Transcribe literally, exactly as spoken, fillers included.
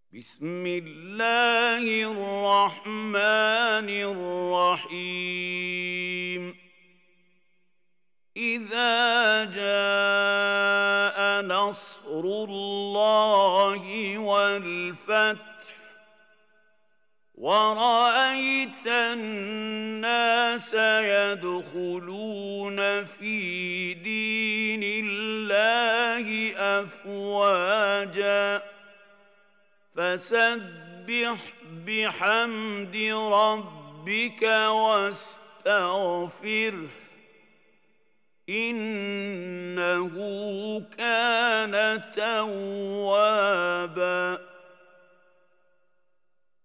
بسم الله الرحمن الرحيم إذا جاء نصر الله والفتح ورأيت الناس يدخلون في دين الله أفواجا فسبح بحمد ربك واستغفره إنه كان توابا